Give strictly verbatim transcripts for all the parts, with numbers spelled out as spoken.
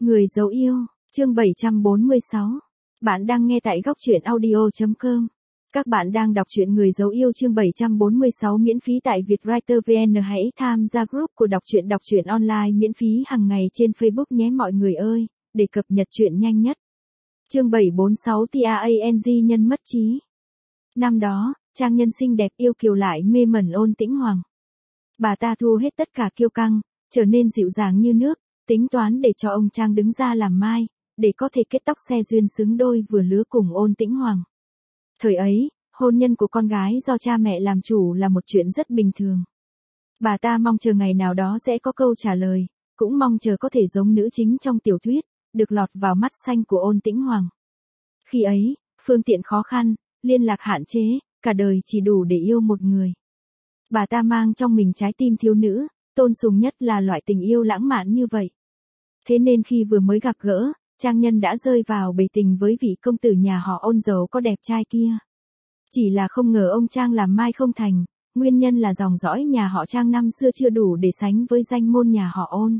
Người dấu yêu, chương bảy trăm bốn mươi sáu. Bạn đang nghe tại góc truyện audio chấm com. Các bạn đang đọc truyện Người dấu yêu chương bảy trăm bốn mươi sáu miễn phí tại Vietwriter vê en. Hãy tham gia group của đọc truyện đọc truyện online miễn phí hàng ngày trên Facebook nhé mọi người ơi, để cập nhật truyện nhanh nhất. Chương bảy trăm bốn mươi sáu Tang nhân mất trí. Năm đó, trang nhân xinh đẹp yêu kiều lại mê mẩn Ôn Tĩnh Hoàng. Bà ta thu hết tất cả kiêu căng, trở nên dịu dàng như nước, tính toán để cho ông Trang đứng ra làm mai, để có thể kết tóc xe duyên xứng đôi vừa lứa cùng Ôn Tĩnh Hoàng. Thời ấy, hôn nhân của con gái do cha mẹ làm chủ là một chuyện rất bình thường. Bà ta mong chờ ngày nào đó sẽ có câu trả lời, cũng mong chờ có thể giống nữ chính trong tiểu thuyết, được lọt vào mắt xanh của Ôn Tĩnh Hoàng. Khi ấy, phương tiện khó khăn, liên lạc hạn chế, cả đời chỉ đủ để yêu một người. Bà ta mang trong mình trái tim thiếu nữ, tôn sùng nhất là loại tình yêu lãng mạn như vậy. Thế nên khi vừa mới gặp gỡ, trang nhân đã rơi vào bể tình với vị công tử nhà họ Ôn giàu có đẹp trai kia. Chỉ là không ngờ ông Trang làm mai không thành, nguyên nhân là dòng dõi nhà họ Trang năm xưa chưa đủ để sánh với danh môn nhà họ Ôn.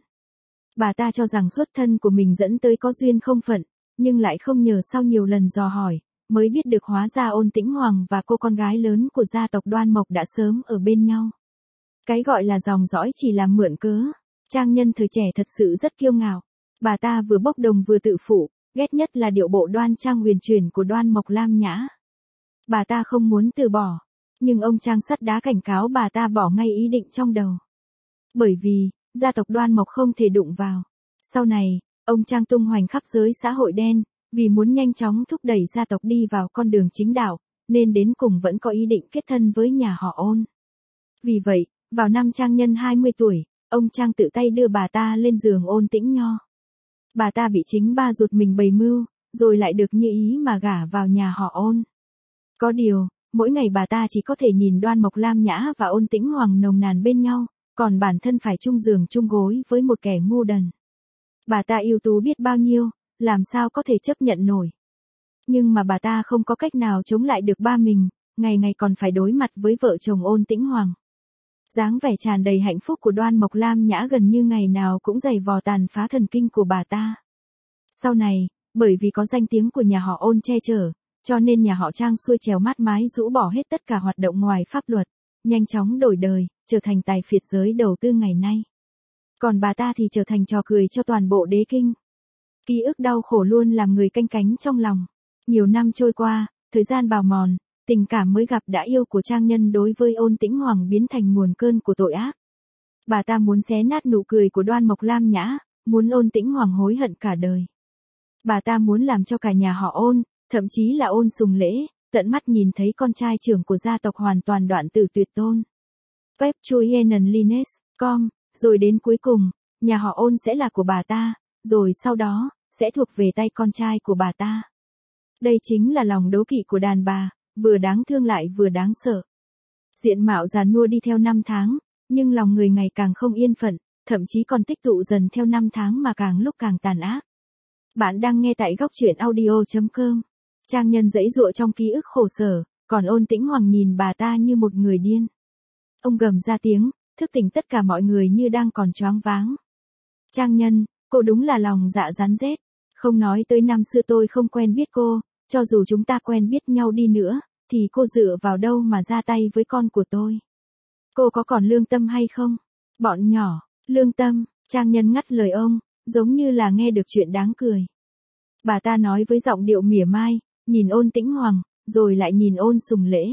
Bà ta cho rằng xuất thân của mình dẫn tới có duyên không phận, nhưng lại không nhờ sau nhiều lần dò hỏi, mới biết được hóa ra Ôn Tĩnh Hoàng và cô con gái lớn của gia tộc Đoan Mộc đã sớm ở bên nhau. Cái gọi là dòng dõi chỉ là mượn cớ. Trang nhân thời trẻ thật sự rất kiêu ngạo. Bà ta vừa bốc đồng vừa tự phụ, ghét nhất là điệu bộ đoan trang huyền chuyển của Đoan Mộc Lam Nhã. Bà ta không muốn từ bỏ, nhưng ông Trang sắt đá cảnh cáo bà ta bỏ ngay ý định trong đầu. Bởi vì, gia tộc Đoan Mộc không thể đụng vào. Sau này, ông Trang tung hoành khắp giới xã hội đen, vì muốn nhanh chóng thúc đẩy gia tộc đi vào con đường chính đạo, nên đến cùng vẫn có ý định kết thân với nhà họ Ôn. Vì vậy, vào năm trang nhân hai mươi tuổi, ông Trang tự tay đưa bà ta lên giường Ôn Tĩnh Nho. Bà ta bị chính ba ruột mình bày mưu, rồi lại được như ý mà gả vào nhà họ Ôn. Có điều, mỗi ngày bà ta chỉ có thể nhìn Đoan Mộc Lam Nhã và Ôn Tĩnh Hoàng nồng nàn bên nhau, còn bản thân phải chung giường chung gối với một kẻ ngu đần. Bà ta ưu tú biết bao nhiêu, làm sao có thể chấp nhận nổi. Nhưng mà bà ta không có cách nào chống lại được ba mình, ngày ngày còn phải đối mặt với vợ chồng Ôn Tĩnh Hoàng. Dáng vẻ tràn đầy hạnh phúc của Đoan Mộc Lam Nhã gần như ngày nào cũng giày vò tàn phá thần kinh của bà ta. Sau này, bởi vì có danh tiếng của nhà họ Ôn che chở, cho nên nhà họ Trang xuôi trèo mát mái rũ bỏ hết tất cả hoạt động ngoài pháp luật, nhanh chóng đổi đời, trở thành tài phiệt giới đầu tư ngày nay. Còn bà ta thì trở thành trò cười cho toàn bộ đế kinh. Ký ức đau khổ luôn làm người canh cánh trong lòng. Nhiều năm trôi qua, thời gian bào mòn, tình cảm mới gặp đã yêu của trang nhân đối với Ôn Tĩnh Hoàng biến thành nguồn cơn của tội ác. Bà ta muốn xé nát nụ cười của Đoan Mộc Lam Nhã, muốn Ôn Tĩnh Hoàng hối hận cả đời. Bà ta muốn làm cho cả nhà họ Ôn, thậm chí là Ôn Sùng Lễ, tận mắt nhìn thấy con trai trưởng của gia tộc hoàn toàn đoạn tử tuyệt tôn. Pep Chuyen Lines, com, rồi đến cuối cùng, nhà họ Ôn sẽ là của bà ta, rồi sau đó, sẽ thuộc về tay con trai của bà ta. Đây chính là lòng đố kỵ của đàn bà, vừa đáng thương lại vừa đáng sợ. Diện mạo già nua đi theo năm tháng, nhưng lòng người ngày càng không yên phận, thậm chí còn tích tụ dần theo năm tháng mà càng lúc càng tàn ác. Bạn đang nghe tại góc truyện audio chấm com. Trang nhân giãy giụa trong ký ức khổ sở, còn Ôn Tĩnh Hoàng nhìn bà ta như một người điên. Ông gầm ra tiếng, thức tỉnh tất cả mọi người như đang còn choáng váng. Trang nhân, cô đúng là lòng dạ rắn rết. Không nói tới năm xưa tôi không quen biết cô, cho dù chúng ta quen biết nhau đi nữa, thì cô dựa vào đâu mà ra tay với con của tôi? Cô có còn lương tâm hay không? Bọn nhỏ, lương tâm, trang nhân ngắt lời ông, giống như là nghe được chuyện đáng cười. Bà ta nói với giọng điệu mỉa mai, nhìn Ôn Tĩnh Hoàng, rồi lại nhìn Ôn Sùng Lễ.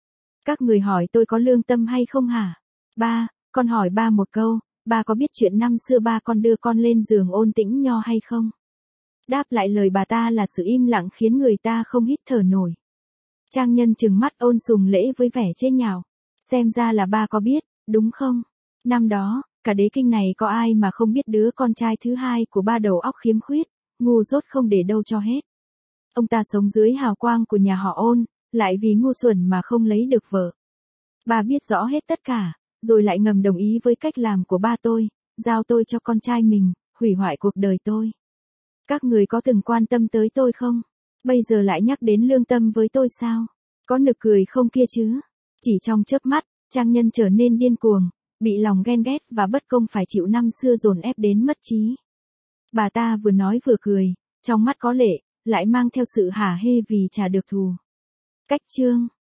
Các người hỏi tôi có lương tâm hay không hả? Ba, con hỏi ba một câu, ba có biết chuyện năm xưa ba con đưa con lên giường Ôn Tĩnh Nho hay không? Đáp lại lời bà ta là sự im lặng khiến người ta không hít thở nổi. Trang nhân trừng mắt Ôn Sùng Lễ với vẻ chế nhạo. Xem ra là ba có biết, đúng không? Năm đó, cả đế kinh này có ai mà không biết đứa con trai thứ hai của ba đầu óc khiếm khuyết, ngu dốt không để đâu cho hết. Ông ta sống dưới hào quang của nhà họ Ôn, lại vì ngu xuẩn mà không lấy được vợ. Ba biết rõ hết tất cả, rồi lại ngầm đồng ý với cách làm của ba tôi, giao tôi cho con trai mình, hủy hoại cuộc đời tôi. Các người có từng quan tâm tới tôi không? Bây giờ lại nhắc đến lương tâm với tôi sao? Có nực cười không kia chứ? Chỉ trong chớp mắt, trang nhân trở nên điên cuồng, bị lòng ghen ghét và bất công phải chịu năm xưa dồn ép đến mất trí. Bà ta vừa nói vừa cười, trong mắt có lệ, lại mang theo sự hả hê vì trả được thù. Cách chương